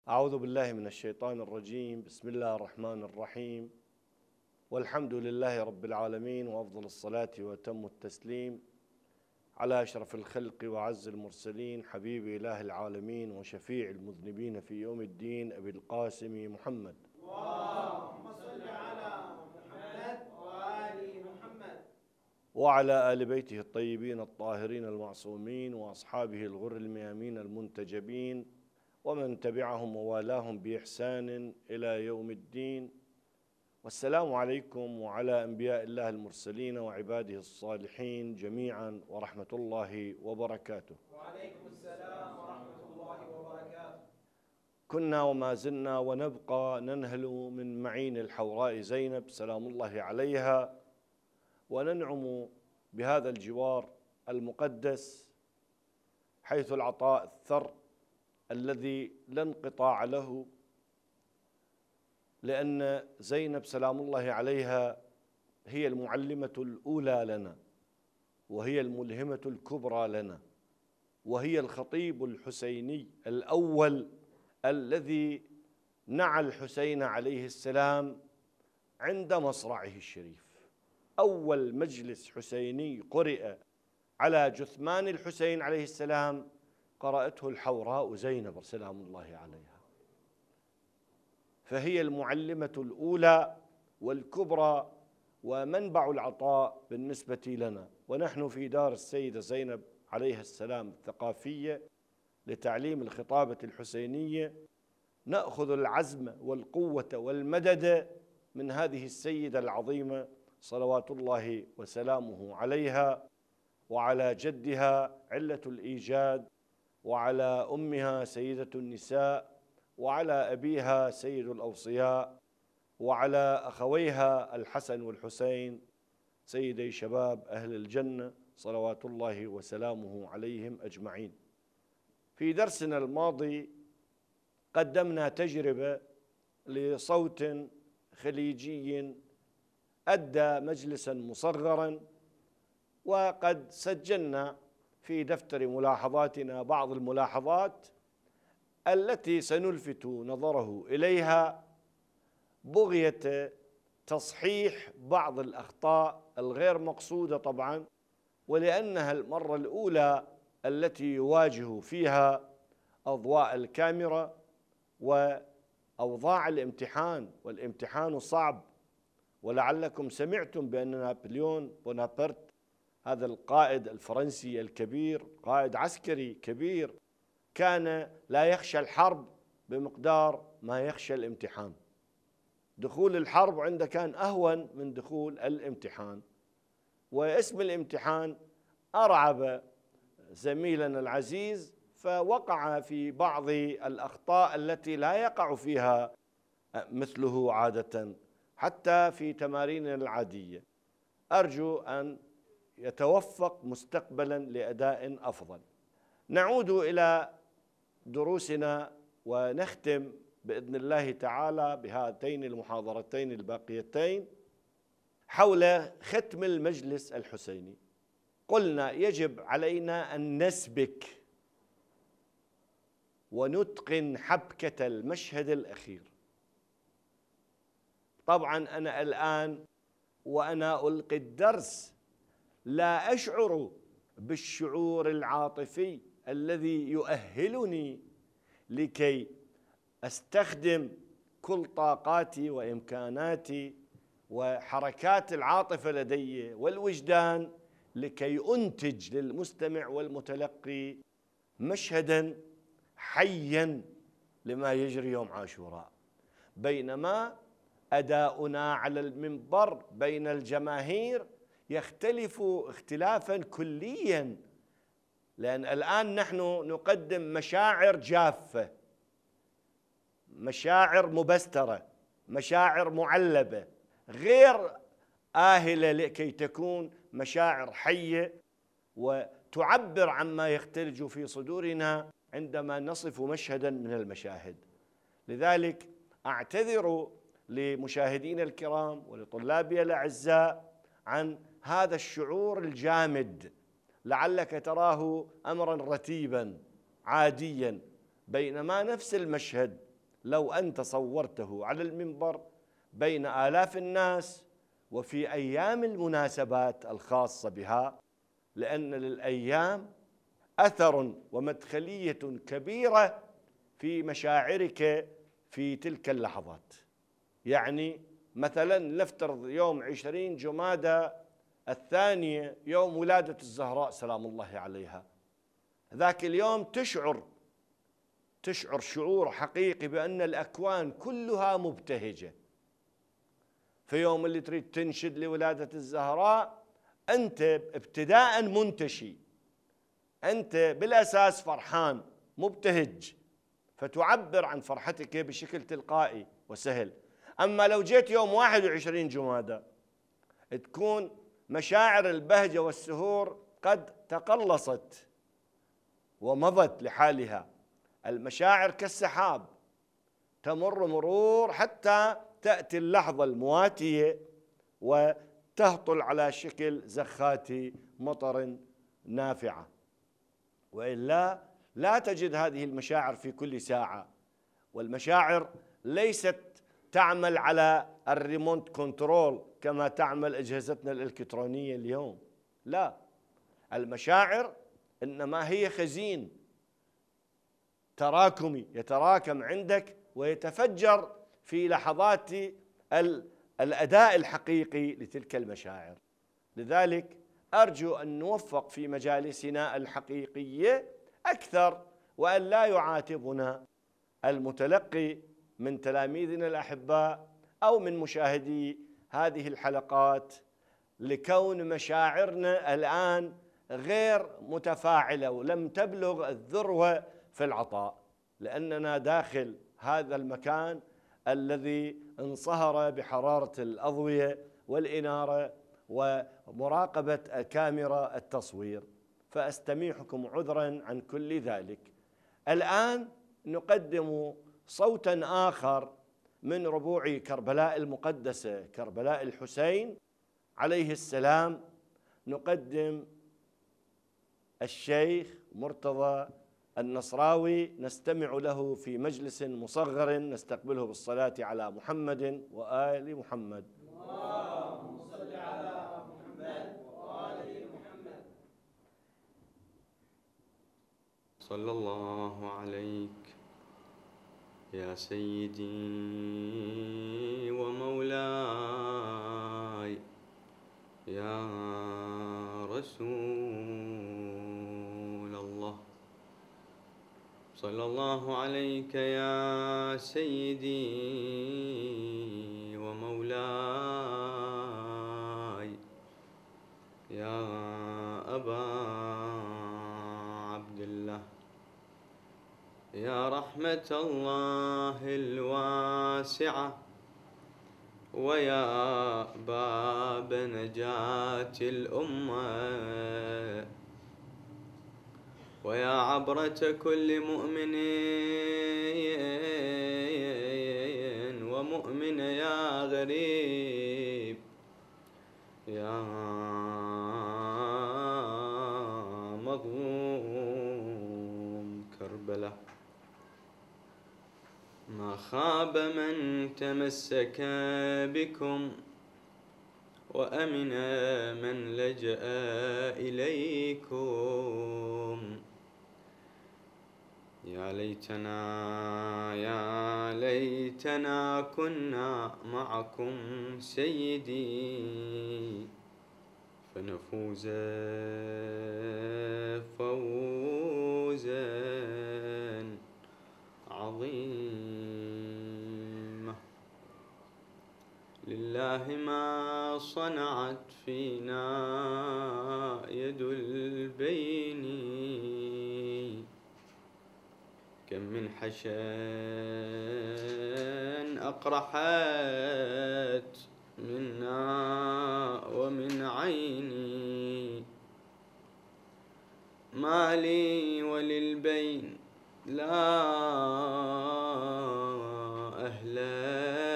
أعوذ بالله من الشيطان الرجيم. بسم الله الرحمن الرحيم، والحمد لله رب العالمين، وأفضل الصلاة وأتم التسليم على أشرف الخلق وأعز المرسلين، حبيب إله العالمين وشفيع المذنبين في يوم الدين، أبي القاسم محمد. اللهم صل على محمد وآل محمد وعلى آل بيته الطيبين الطاهرين المعصومين، وأصحابه الغر الميامين المنتجبين، ومن تبعهم ووالاهم بإحسان إلى يوم الدين. والسلام عليكم وعلى أنبياء الله المرسلين وعباده الصالحين جميعا، ورحمة الله وبركاته. وعليكم السلام ورحمة الله وبركاته. كنا وما زلنا ونبقى ننهل من معين الحوراء زينب سلام الله عليها، وننعم بهذا الجوار المقدس، حيث العطاء الثر الذي لا انقطاع له، لأن زينب سلام الله عليها هي المعلمة الأولى لنا، وهي الملهمة الكبرى لنا، وهي الخطيب الحسيني الأول الذي نعى الحسين عليه السلام عند مصرعه الشريف. أول مجلس حسيني قرئ على جثمان الحسين عليه السلام قرأته الحوراء زينب سلام الله عليها، فهي المعلمة الأولى والكبرى ومنبع العطاء بالنسبة لنا. ونحن في دار السيدة زينب عليها السلام الثقافية لتعليم الخطابة الحسينية، نأخذ العزم والقوة والمدد من هذه السيدة العظيمة صلوات الله وسلامه عليها، وعلى جدها علة الإيجاد، وعلى أمها سيدة النساء، وعلى أبيها سيد الأوصياء، وعلى أخويها الحسن والحسين سيدي شباب أهل الجنة صلوات الله وسلامه عليهم أجمعين. في درسنا الماضي قدمنا تجربة لصوت خليجي أدى مجلسا مصغرا، وقد سجلنا في دفتر ملاحظاتنا بعض الملاحظات التي سنلفت نظره إليها بغية تصحيح بعض الأخطاء الغير مقصودة طبعا، ولأنها المرة الأولى التي يواجه فيها أضواء الكاميرا وأوضاع الامتحان، والامتحان صعب. ولعلكم سمعتم بأن نابليون بونابرت هذا القائد الفرنسي الكبير، قائد عسكري كبير، كان لا يخشى الحرب بمقدار ما يخشى الامتحان. دخول الحرب عنده كان أهون من دخول الامتحان، واسم الامتحان أرعب زميلنا العزيز، فوقع في بعض الأخطاء التي لا يقع فيها مثله عادة حتى في تماريننا العادية. أرجو أن يتوفق مستقبلا لأداء أفضل. نعود إلى دروسنا ونختم بإذن الله تعالى بهاتين المحاضرتين الباقيتين حول ختم المجلس الحسيني. قلنا يجب علينا أن نسبك ونتقن حبكة المشهد الأخير. طبعا أنا الآن وأنا ألقي الدرس لا أشعر بالشعور العاطفي الذي يؤهلني لكي أستخدم كل طاقاتي وإمكاناتي وحركات العاطفة لدي والوجدان لكي أنتج للمستمع والمتلقي مشهدا حيا لما يجري يوم عاشوراء، بينما أداؤنا على المنبر بين الجماهير يختلف اختلافا كليا، لأن الآن نحن نقدم مشاعر جافة، مشاعر مبسترة، مشاعر معلبة، غير آهلة لكي تكون مشاعر حية وتعبر عما يختلج في صدورنا عندما نصف مشهدا من المشاهد. لذلك أعتذر لمشاهدينا الكرام ولطلابي الأعزاء عن هذا الشعور الجامد، لعلك تراه أمرا رتيبا عاديا، بينما نفس المشهد لو أنت صورته على المنبر بين آلاف الناس وفي أيام المناسبات الخاصة بها، لأن للأيام أثر ومدخلية كبيرة في مشاعرك في تلك اللحظات. يعني مثلا نفترض يوم 20 جمادى الثانية يوم ولادة الزهراء سلام الله عليها، ذاك اليوم تشعر شعور حقيقي بأن الأكوان كلها مبتهجة. في يوم اللي تريد تنشد لولادة الزهراء أنت ابتداء منتشي، أنت بالأساس فرحان مبتهج، فتعبر عن فرحتك بشكل تلقائي وسهل. أما لو جيت يوم 21 جمادى تكون مشاعر البهجة والسرور قد تقلصت ومضت لحالها. المشاعر كالسحاب تمر مرور حتى تأتي اللحظة المواتية وتهطل على شكل زخات مطر نافعة، وإلا لا تجد هذه المشاعر في كل ساعة. والمشاعر ليست تعمل على الريموت كنترول كما تعمل أجهزتنا الإلكترونية اليوم، لا، المشاعر إنما هي خزين تراكمي يتراكم عندك ويتفجر في لحظات الأداء الحقيقي لتلك المشاعر. لذلك أرجو أن نوفق في مجالسنا الحقيقية أكثر، وأن لا يعاتبنا المتلقي من تلاميذنا الأحباء أو من مشاهدي هذه الحلقات لكون مشاعرنا الآن غير متفاعلة ولم تبلغ الذروة في العطاء، لأننا داخل هذا المكان الذي انصهر بحرارة الأضوية والإنارة ومراقبة كاميرا التصوير، فأستميحكم عذرا عن كل ذلك. الآن نقدم صوتا آخر من ربوع كربلاء المقدسة، كربلاء الحسين عليه السلام. نقدم الشيخ مرتضى النصراوي، نستمع له في مجلس مصغر نستقبله بالصلاة على محمد وآل محمد. اللهم صل على محمد وآل محمد. صلى الله عليك يا سيدي ومولاي يا رسول الله. صلى الله عليك يا سيدي ومولاي يا أبا عبد الله، يا رحمة الله الواسعة ويا باب نجاة الأمة ويا عبرة كل مؤمن ومؤمنة يا غريب يا مظلوم كربلاء. ما خاب من تمسك بكم وأمن من لجأ إليكم. يا ليتنا كنا معكم سيدي فنفوز فوزا عظيما. لله ما صنعت فينا يد البين، كم من حشان أقرحت منا ومن عيني. ما لي وللبين لا أهلا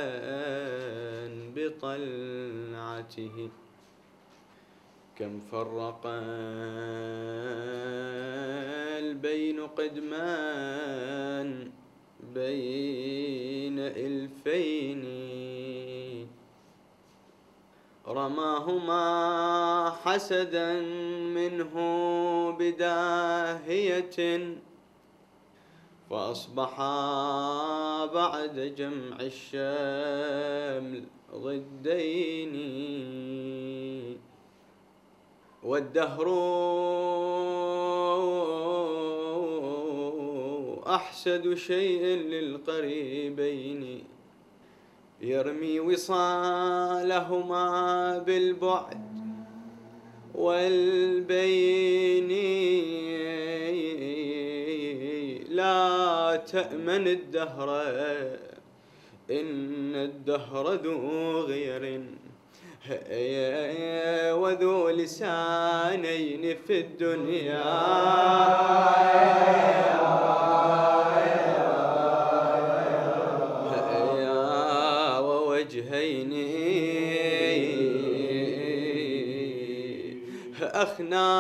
بطلعته، كم فرق البين قدما بين إلفين رماهما حسدا منه بداهية فأصبحا بعد جمع الشمل ضدين والدهر أحسد شيء للقريبين يرمي وصالهما بالبعد والبين لا تأمن الدهر إن الدهر ذو غير وذو لسانين في الدنيا ووجهين أخنى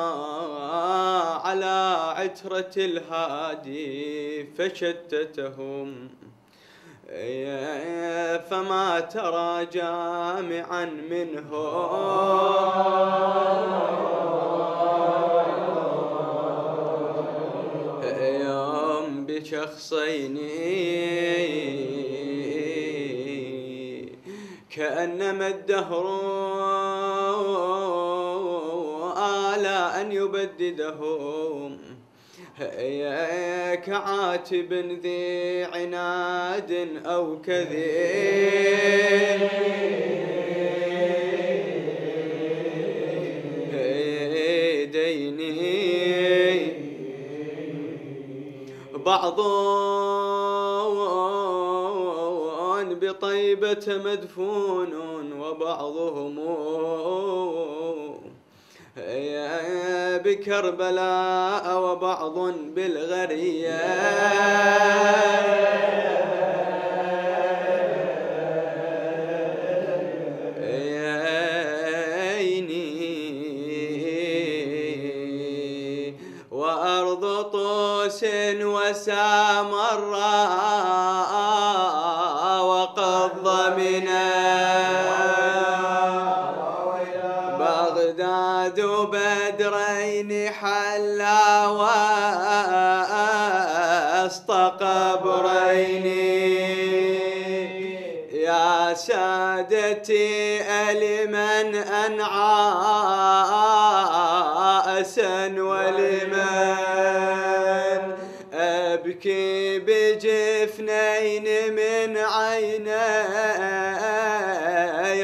على عترة الهادي فشتتهم فما ترى جامعا منه يوم بشخصين كأنما الدهر آلى أن يبددهم كعاتب ذي عناد أو كذين بعض بطيبة مدفون وبعضهم بكربلاء وبعض بالغرية وأرض طوس وسامراء وقد ضمنا بغداد بدرين حلا وسط قبرين يا سادتي ألمن أنعاسا ولمن أبكي بجفنين من عيني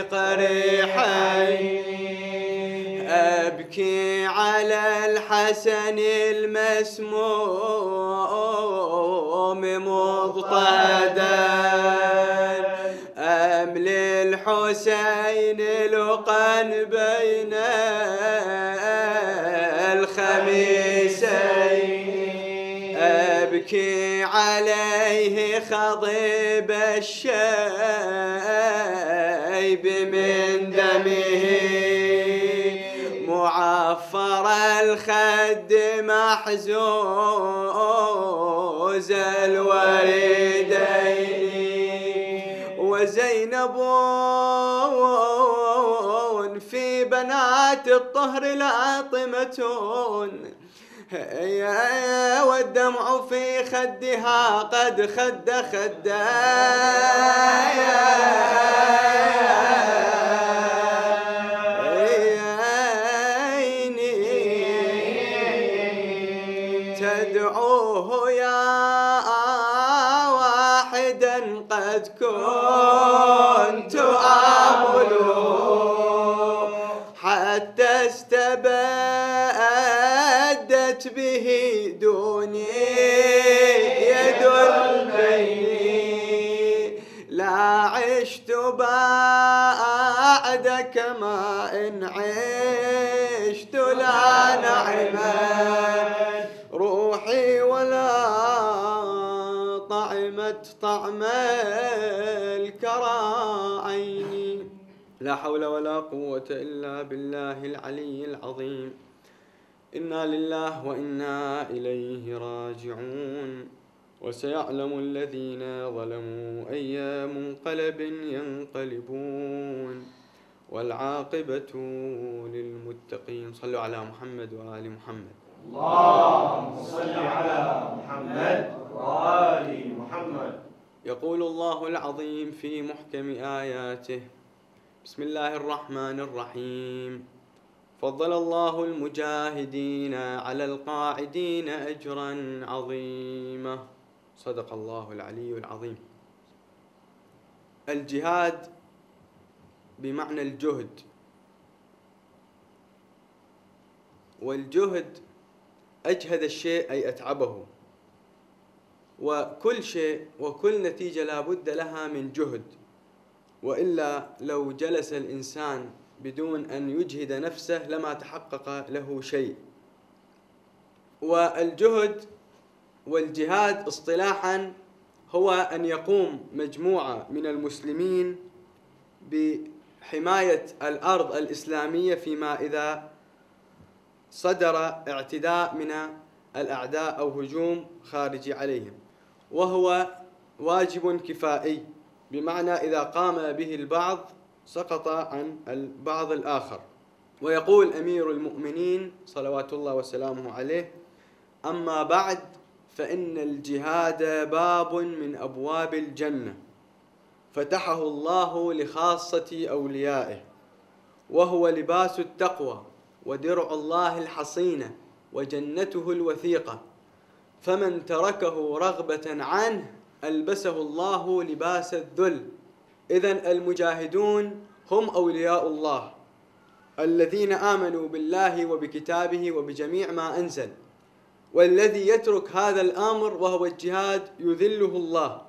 قريحين أبكي على الحسن المسموم مضطهدا أملي الحسين لقا بين الخميسين أبكي عليه خضيب الشيب من دمه معفر الخد محزوز الوريدين وزينب في بنات الطهر لاطمة والدمع في خدها قد خد تدعوه يا واحدا قد كنت آمله حتى استبدت به دوني يد البين لا عشت بعدك ما إن عشت لا نعما روحي ولا طعمت طعم الكرى عيني لا حول ولا قوة إلا بالله العلي العظيم إنا لله وإنا إليه راجعون وسيعلم الذين ظلموا أي منقلب ينقلبون والعاقبة للمتقين. صلوا على محمد وآل محمد. اللهم صل على محمد وآل محمد. يقول الله العظيم في محكم آياته: بسم الله الرحمن الرحيم. فضل الله المجاهدين على القاعدين أجرا عظيما. صدق الله العلي العظيم. الجهاد بمعنى الجهد، والجهد أجهد الشيء أي أتعبه، وكل شيء وكل نتيجة لا بد لها من جهد، وإلا لو جلس الإنسان بدون أن يجهد نفسه لما تحقق له شيء. والجهد والجهاد اصطلاحا هو أن يقوم مجموعة من المسلمين بحماية الأرض الإسلامية فيما إذا صدر اعتداء من الأعداء أو هجوم خارجي عليهم، وهو واجب كفائي، بمعنى إذا قام به البعض سقط عن البعض الآخر. ويقول أمير المؤمنين صلوات الله وسلامه عليه: أما بعد فإن الجهاد باب من أبواب الجنة فتحه الله لخاصة أوليائه، وهو لباس التقوى ودرع الله الحصينة وجنته الوثيقة، فمن تركه رغبة عنه ألبسه الله لباس الذل. إذن المجاهدون هم أولياء الله الذين آمنوا بالله وبكتابه وبجميع ما أنزل، والذي يترك هذا الأمر وهو الجهاد يذله الله،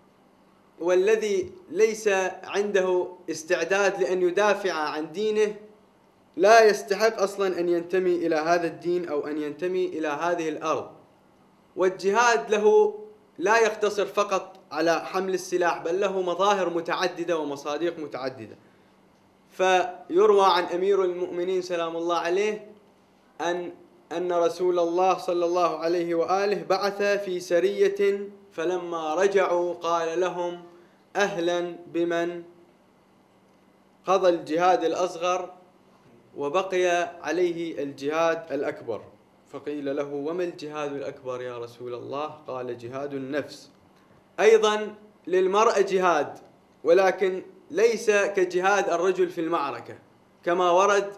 والذي ليس عنده استعداد لأن يدافع عن دينه لا يستحق أصلا أن ينتمي إلى هذا الدين أو أن ينتمي إلى هذه الأرض. والجهاد له لا يقتصر فقط على حمل السلاح، بل له مظاهر متعددة ومصادق متعددة. فيروى عن أمير المؤمنين سلام الله عليه أن رسول الله صلى الله عليه وآله بعث في سرية، فلما رجعوا قال لهم: أهلا بمن قضى الجهاد الأصغر وبقي عليه الجهاد الأكبر. فقيل له: وما الجهاد الأكبر يا رسول الله؟ قال: جهاد النفس. أيضا للمرأة جهاد، ولكن ليس كجهاد الرجل في المعركة، كما ورد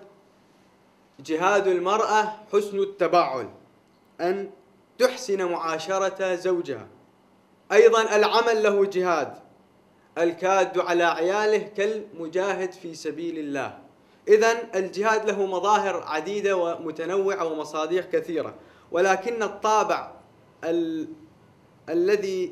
جهاد المرأة حسن التبعل، أن تحسن معاشرة زوجها. أيضا العمل له جهاد، الكاد على عياله كالمجاهد في سبيل الله. إذن الجهاد له مظاهر عديدة ومتنوعة ومصادق كثيرة، ولكن الطابع الذي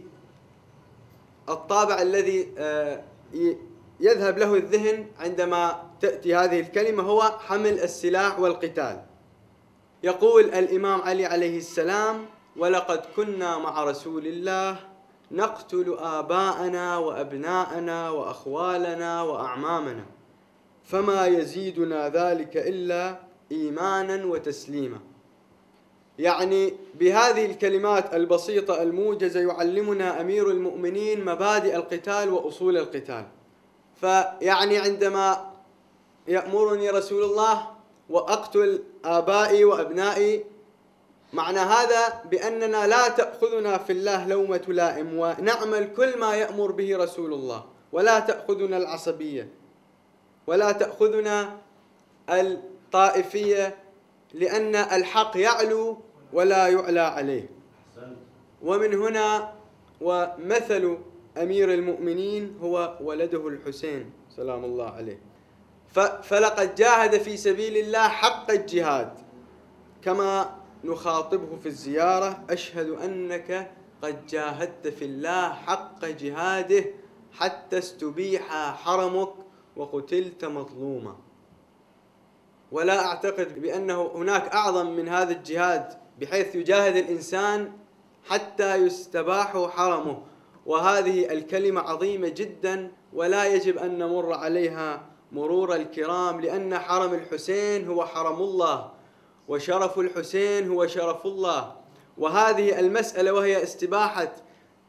يذهب له الذهن عندما تأتي هذه الكلمة هو حمل السلاح والقتال. يقول الإمام علي عليه السلام: ولقد كنا مع رسول الله نقتل آباءنا وأبناءنا وأخوالنا وأعمامنا، فما يزيدنا ذلك إلا إيمانا وتسليما. يعني بهذه الكلمات البسيطة الموجزة يعلمنا أمير المؤمنين مبادئ القتال وأصول القتال. فيعني عندما يأمرني رسول الله وأقتل آبائي وأبنائي، معنى هذا بأننا لا تأخذنا في الله لومة لائم، ونعمل كل ما يأمر به رسول الله، ولا تأخذنا العصبية ولا تأخذنا الطائفية، لأن الحق يعلو ولا يعلى عليه. ومن هنا ومثل أمير المؤمنين هو ولده الحسين سلام الله عليه، فلقد جاهد في سبيل الله حق الجهاد، كما نخاطبه في الزيارة: أشهد أنك قد جاهدت في الله حق جهاده حتى استبيح حرمك وقتلت مظلوما. ولا أعتقد بأنه هناك أعظم من هذا الجهاد، بحيث يجاهد الإنسان حتى يستباح حرمه. وهذه الكلمة عظيمة جدا ولا يجب أن نمر عليها مرور الكرام، لأن حرم الحسين هو حرم الله، وشرف الحسين هو شرف الله. وهذه المسألة وهي استباحة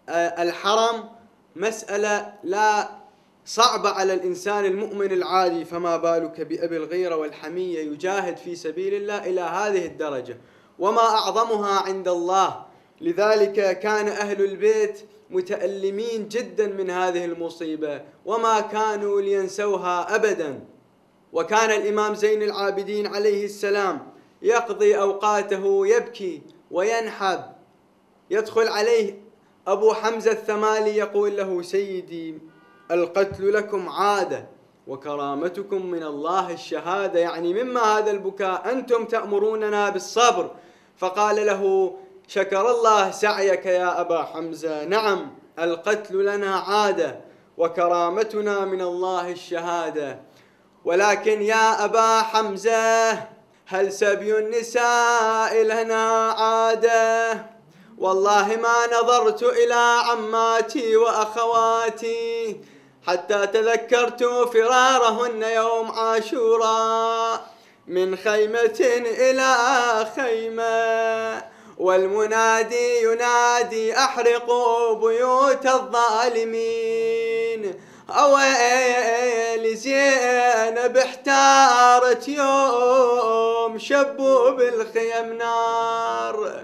الحرم مسألة لا صعبة على الإنسان المؤمن العادي، فما بالك بأبي الغيرة والحمية يجاهد في سبيل الله إلى هذه الدرجة، وما أعظمها عند الله. لذلك كان أهل البيت متألمين جدا من هذه المصيبة، وما كانوا لينسوها أبدا. وكان الإمام زين العابدين عليه السلام يقضي أوقاته يبكي وينحب. يدخل عليه أبو حمزة الثمالي يقول له: سيدي، القتل لكم عادة وكرامتكم من الله الشهادة، يعني مما هذا البكاء؟ أنتم تأمروننا بالصبر. فقال له: شكر الله سعيك يا أبا حمزة، نعم القتل لنا عادة وكرامتنا من الله الشهادة، ولكن يا أبا حمزة هل سبي النساء لنا عادة؟ والله ما نظرت إلى عماتي وأخواتي حتى تذكرت فرارهن يوم عاشوراء من خيمة إلى خيمة، والمنادي ينادي أحرقوا بيوت الظالمين. أويل زينب احتارت يوم شبوا بالخيم نار،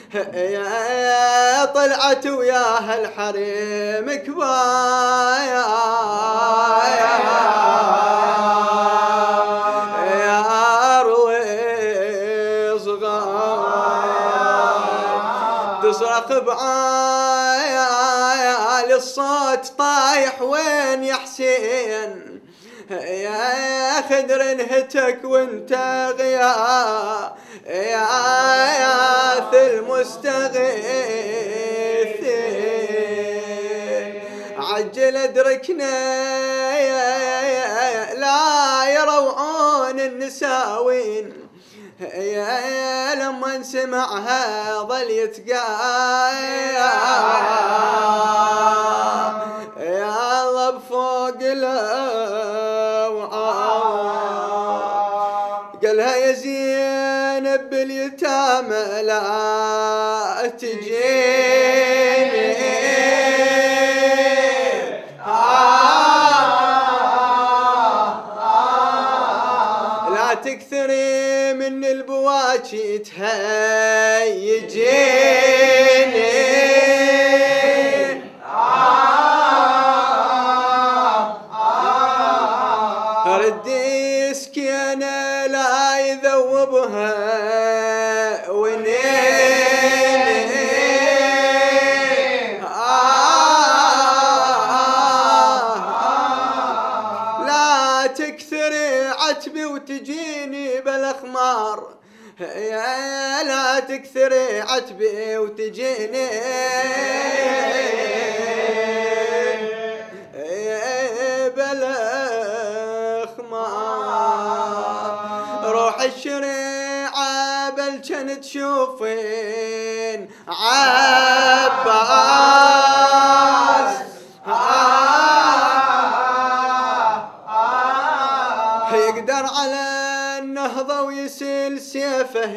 يا طلعت وياها الحريم كبايا يا روي صغار تصرخ بعايا الصوت طايح وين يا حسين، يا خدر انهتك وانت غيا يا ث المستغيث، عجل ادركنا لا يروعون النساوين. يا لما سمعها ظل يتقايا يا الله بفوق قالها يا زينب باليتامى لا تجيني لا تكثري من البواكي تهيجيني ردي سكينة لا يذوبها ونيني لا تكثري عتبي وتجيني بالاخمار، يا لا تكثري عتبي وتجيني بالاخمار. روح الشريعة بل كنت تشوفين عباس يقدر على النهضة ويسيل سيفه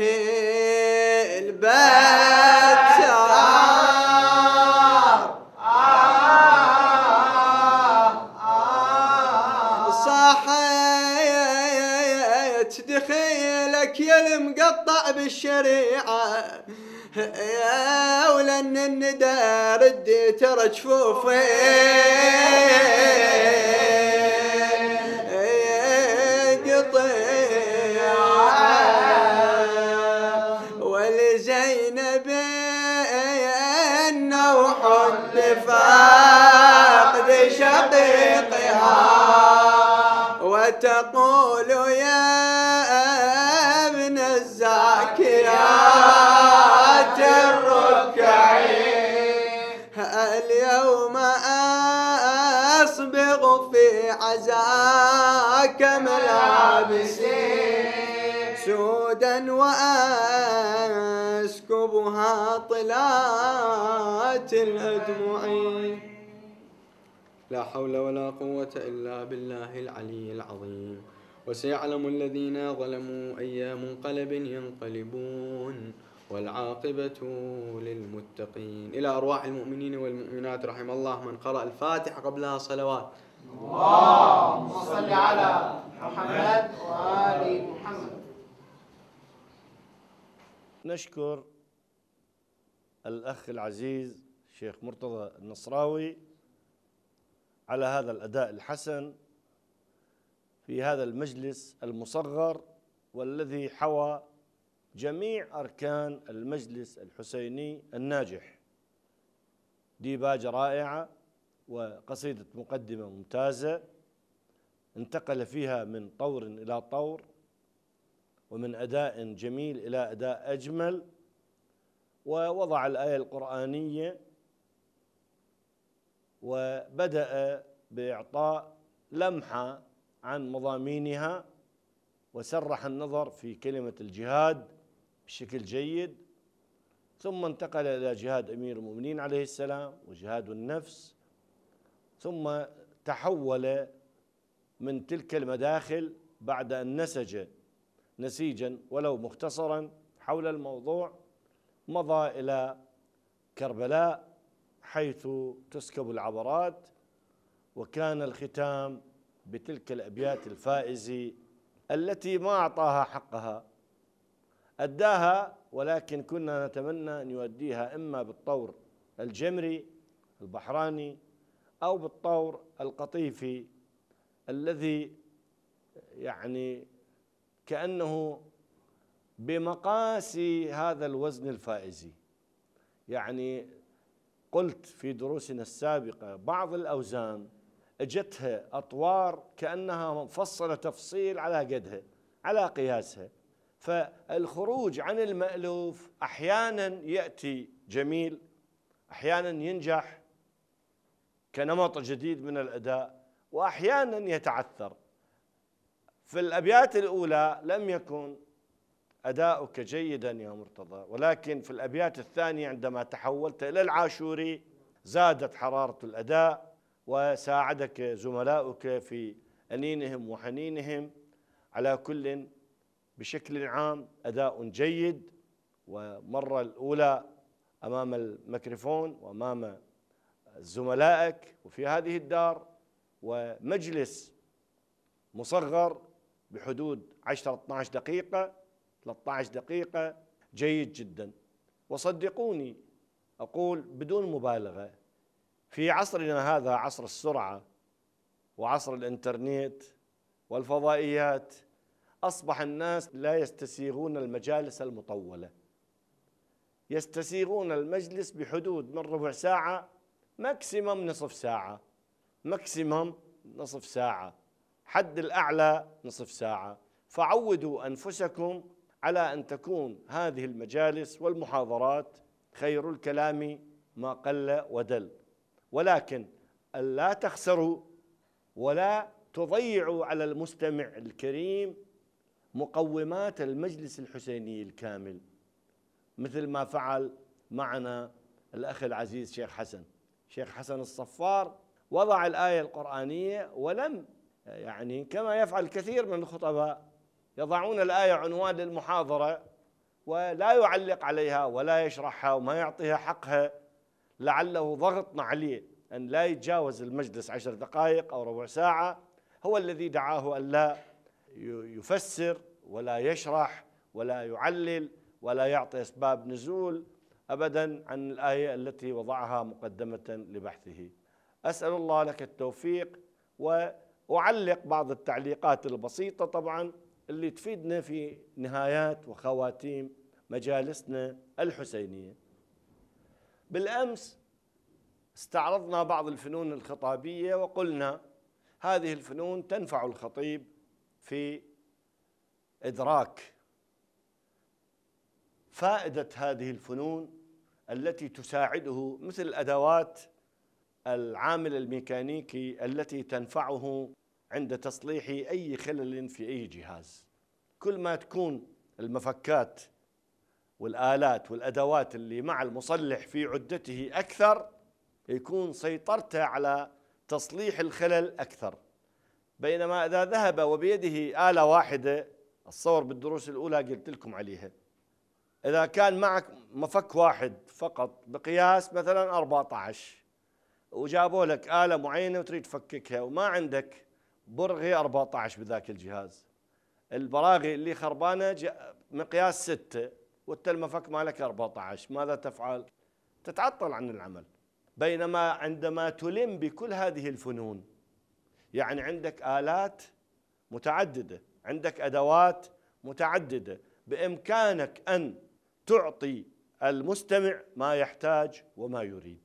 البتار، صاحت دخيلك يا المقطع بالشريعة، يا ولن الندى ردي ترى جفوفي ولزينب النوح بفقد شقيقها، وتقول يا ابن الزاكيات الركعين اليوم أصبغ في عزاك ملابسي سودا وأسكبها طلات الأدمع. لا حول ولا قوة إلا بالله العلي العظيم. وسيعلم الذين ظلموا أي منقلب ينقلبون والعاقبة للمتقين. إلى أرواح المؤمنين والمؤمنات رحم الله من قرأ الفاتحة قبلها صلوات. اللهم صل على محمد وآل محمد. نشكر الأخ العزيز الشيخ مرتضى النصراوي على هذا الأداء الحسن في هذا المجلس المصغر، والذي حوى جميع أركان المجلس الحسيني الناجح. ديباجة رائعة وقصيدة مقدمة ممتازة انتقل فيها من طور إلى طور، ومن أداء جميل إلى أداء أجمل، ووضع الآية القرآنية وبدأ بإعطاء لمحة عن مضامينها، وسرح النظر في كلمة الجهاد بشكل جيد، ثم انتقل إلى جهاد أمير المؤمنين عليه السلام وجهاد النفس، ثم تحول من تلك المداخل بعد أن نسج نسيجا ولو مختصرا حول الموضوع، مضى إلى كربلاء حيث تسكب العبرات، وكان الختام بتلك الأبيات الفائزة التي ما أعطاها حقها، أداها، ولكن كنا نتمنى أن يؤديها إما بالطور الجمري البحراني أو بالطور القطيفي الذي يعني كأنه بمقاسي هذا الوزن الفائزي. يعني قلت في دروسنا السابقة بعض الأوزان اجتها أطوار كأنها مفصلة تفصيل على قدها على قياسها، فالخروج عن المألوف أحيانا يأتي جميل، أحيانا ينجح كنمط جديد من الأداء، وأحيانا يتعثر. في الأبيات الأولى لم يكن أداؤك جيدا يا مرتضى، ولكن في الأبيات الثانية عندما تحولت إلى العاشوري زادت حرارة الأداء، وساعدك زملاؤك في أنينهم وحنينهم. على كل بشكل عام أداء جيد، ومرة الأولى أمام الميكروفون وأمام زملائك وفي هذه الدار، ومجلس مصغر بحدود 10-12 دقيقة 13 دقيقة جيد جدا. وصدقوني أقول بدون مبالغة، في عصرنا هذا عصر السرعة وعصر الإنترنت والفضائيات، أصبح الناس لا يستسيغون المجالس المطولة، يستسيغون المجلس بحدود من ربع ساعة ماكسيمم نصف ساعة، ماكسيمم نصف ساعة، حد الأعلى نصف ساعة. فعودوا أنفسكم على أن تكون هذه المجالس والمحاضرات خير الكلام ما قل ودل، ولكن ألا تخسروا ولا تضيعوا على المستمع الكريم مقومات المجلس الحسيني الكامل، مثل ما فعل معنا الأخ العزيز شيخ حسن الصفار. وضع الآية القرآنية ولم يعني كما يفعل كثير من الخطباء يضعون الآية عنوان للمحاضرة ولا يعلق عليها ولا يشرحها وما يعطيها حقها، لعله ضغطنا عليه أن لا يتجاوز المجلس 10 دقائق أو ربع ساعة، هو الذي دعاه أن لا يفسر ولا يشرح ولا يعلل ولا يعطي أسباب نزول أبدا عن الآية التي وضعها مقدمة لبحثه. أسأل الله لك التوفيق، وأعلق بعض التعليقات البسيطة طبعا اللي تفيدنا في نهايات وخواتيم مجالسنا الحسينية. بالأمس استعرضنا بعض الفنون الخطابية وقلنا هذه الفنون تنفع الخطيب في إدراك فائدة هذه الفنون التي تساعده، مثل أدوات العامل الميكانيكي التي تنفعه عند تصليح أي خلل في أي جهاز. كل ما تكون المفكات والآلات والأدوات اللي مع المصلح في عدته أكثر، يكون سيطرته على تصليح الخلل أكثر. بينما إذا ذهب وبيده آلة واحدة، الصور بالدروس الأولى قلت لكم عليها، إذا كان معك مفك واحد فقط بقياس مثلا 14 وجابوا لك آلة معينة وتريد تفككها وما عندك برغي 14 بذاك الجهاز، البراغي اللي خربانة مقياس 6 وانت المفك مالك 14، ماذا تفعل؟ تتعطل عن العمل. بينما عندما تلم بكل هذه الفنون، يعني عندك آلات متعددة، عندك أدوات متعددة، بإمكانك أن تعطي المستمع ما يحتاج وما يريد.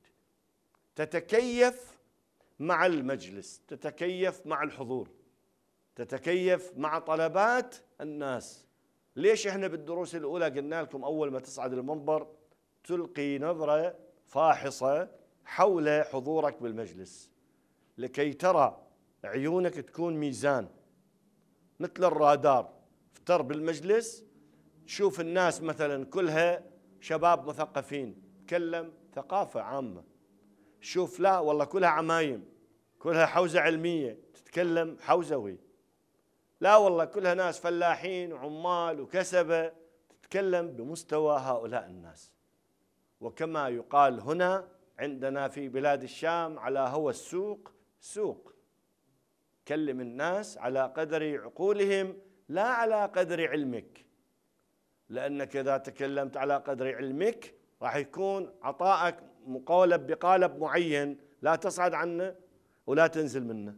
تتكيف مع المجلس، تتكيف مع الحضور، تتكيف مع طلبات الناس. ليش احنا بالدروس الأولى قلنا لكم أول ما تصعد المنبر تلقي نظرة فاحصة حول حضورك بالمجلس، لكي ترى عيونك تكون ميزان مثل الرادار. افتر بالمجلس تشوف الناس مثلا كلها شباب مثقفين تكلم ثقافة عامة، شوف لا والله كلها عمايم، كلها حوزة علمية تتكلم حوزوي، لا والله كلها ناس فلاحين وعمال وكسبة تتكلم بمستوى هؤلاء الناس. وكما يقال هنا عندنا في بلاد الشام على هو السوق سوق، كلم الناس على قدر عقولهم لا على قدر علمك، لأنك إذا تكلمت على قدر علمك راح يكون عطائك مقولب بقالب معين لا تصعد عنه ولا تنزل منه.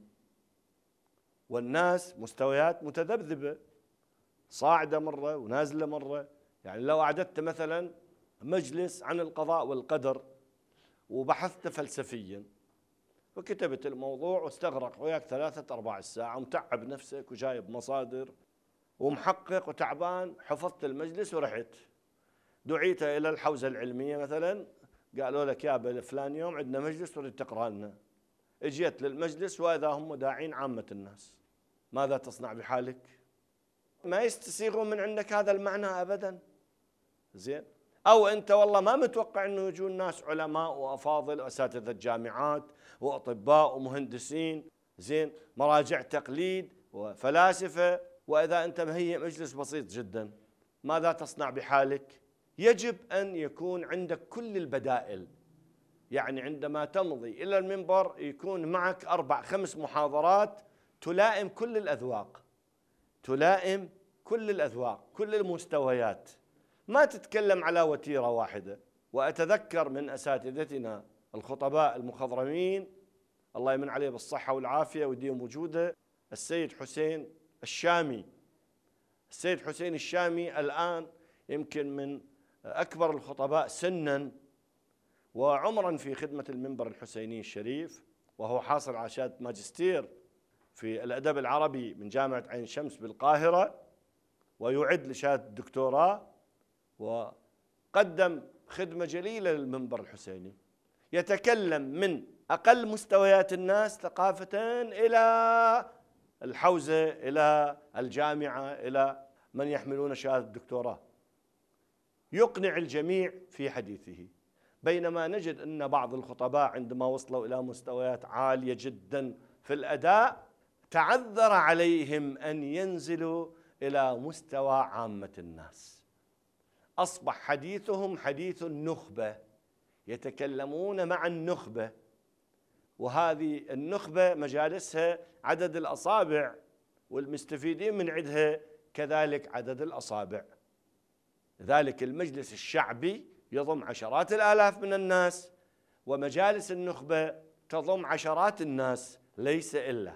والناس مستويات متذبذبة، صاعدة مرة ونازلة مرة. يعني لو أعددت مثلا مجلس عن القضاء والقدر وبحثت فلسفيا وكتبت الموضوع واستغرق وياك 3-4 ساعة ومتعب نفسك وجايب مصادر ومحقق وتعبان، حفظت المجلس ورحت دعيت إلى الحوزة العلمية مثلا، قالوا لك يا فلان يوم عندنا مجلس تريد تقرأ لنا، اجيت للمجلس وإذا هم داعين عامة الناس، ماذا تصنع بحالك؟ ما يستسيغون من عندك هذا المعنى أبدا. زين، أو أنت والله ما متوقع أنه يجون ناس علماء وأفاضل وأساتذة جامعات وأطباء ومهندسين، زين، مراجع تقليد وفلاسفة، وإذا أنت مهيئ مجلس بسيط جدا، ماذا تصنع بحالك؟ يجب أن يكون عندك كل البدائل. يعني عندما تمضي إلى المنبر يكون معك 4-5 محاضرات تلائم كل الأذواق، تلائم كل الأذواق، كل المستويات، ما تتكلم على وتيرة واحدة. وأتذكر من أساتذتنا الخطباء المخضرمين الله يمن عليه بالصحة والعافية ويديم وجوده، السيد حسين الشامي. السيد حسين الشامي الآن يمكن من أكبر الخطباء سنا وعمرا في خدمة المنبر الحسيني الشريف، وهو حاصل على شهادة ماجستير في الأدب العربي من جامعة عين شمس بالقاهرة، ويعد لشهادة الدكتوراه، وقدم خدمة جليلة للمنبر الحسيني. يتكلم من أقل مستويات الناس ثقافة إلى الحوزة، إلى الجامعة، إلى من يحملون شهادة الدكتوراه، يقنع الجميع في حديثه. بينما نجد أن بعض الخطباء عندما وصلوا إلى مستويات عالية جدا في الأداء تعذر عليهم أن ينزلوا إلى مستوى عامة الناس، أصبح حديثهم حديث النخبة، يتكلمون مع النخبة، وهذه النخبة مجالسها عدد الأصابع والمستفيدين من عدها كذلك عدد الأصابع. لذلك المجلس الشعبي يضم عشرات الآلاف من الناس، ومجالس النخبة تضم عشرات الناس ليس إلا.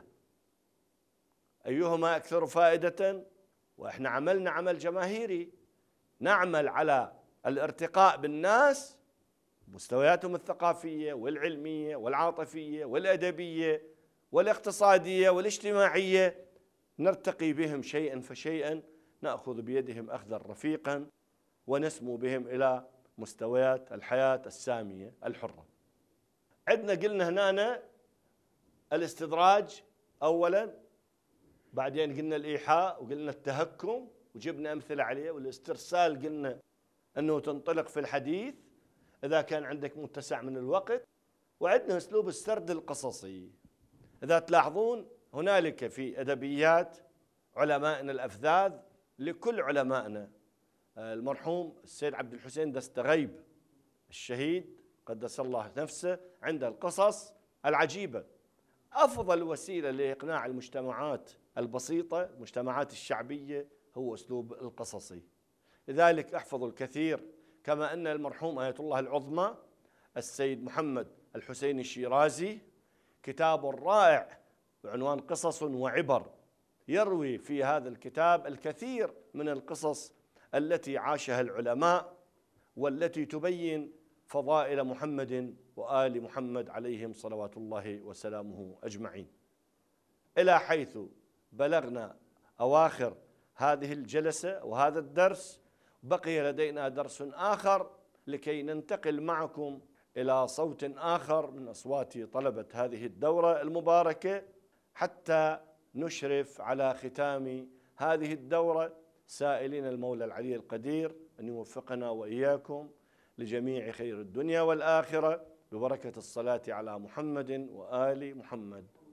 أيهما أكثر فائدة؟ وإحنا عملنا عمل جماهيري، نعمل على الارتقاء بالناس مستوياتهم الثقافية والعلمية والعاطفية والأدبية والاقتصادية والاجتماعية، نرتقي بهم شيئا فشيئا، نأخذ بيدهم أخذا رفيقا ونسمو بهم إلى مستويات الحياة السامية الحرة. عندنا قلنا هنا الاستدراج أولا، بعدين قلنا الإيحاء وقلنا التهكم وجبنا أمثلة عليه، والاسترسال قلنا أنه تنطلق في الحديث إذا كان عندك متسع من الوقت، وعندنا أسلوب السرد القصصي. إذا تلاحظون هنالك في أدبيات علمائنا الأفذاذ لكل علمائنا المرحوم السيد عبد الحسين دستغيب الشهيد قدس الله نفسه عنده القصص العجيبة. أفضل وسيلة لإقناع المجتمعات البسيطة، المجتمعات الشعبية، هو أسلوب القصصي. لذلك أحفظ الكثير، كما أن المرحوم آية الله العظمى السيد محمد الحسين الشيرازي كتاب رائع بعنوان قصص وعبر، يروي في هذا الكتاب الكثير من القصص التي عاشها العلماء والتي تبين فضائل محمد وآل محمد عليهم صلوات الله وسلامه أجمعين. إلى حيث بلغنا أواخر هذه الجلسة وهذا الدرس، بقي لدينا درس آخر لكي ننتقل معكم إلى صوت آخر من أصوات طلبة هذه الدورة المباركة، حتى نشرف على ختام هذه الدورة، سائلين المولى العلي القدير أن يوفقنا وإياكم لجميع خير الدنيا والآخرة ببركة الصلاة على محمد وآل محمد.